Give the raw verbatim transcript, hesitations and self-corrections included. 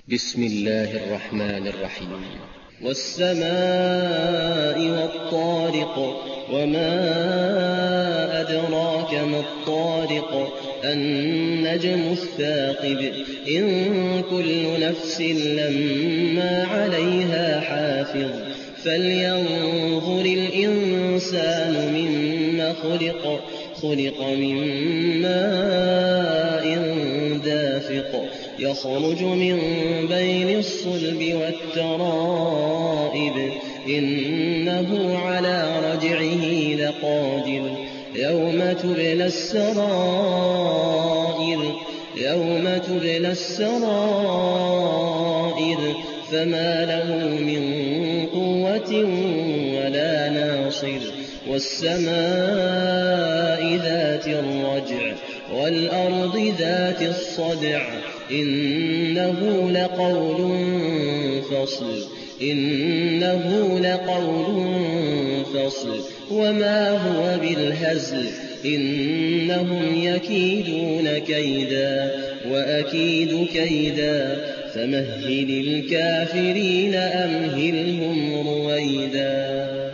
بسم الله الرحمن الرحيم والسماء والطارق وما أدراك ما الطارق النجم الثاقب إن كل نفس لما عليها حافظ فلينظر الإنسان مما خلق خلق من ماء دافق يخرج من بين الصلب والترائب إنه على رجعه لقادر يوم تبلى السرائر يوم تبلى السرائر فما له من قوة ولا ناصر والسماء ذات الرجع والأرض ذات الصدع إنه لقول فصل إنه لقول فصل وما هو بالهزل إنهم يكيدون كيدا وأكيد كيدا فمهل الكافرين أمهلهم رويدا.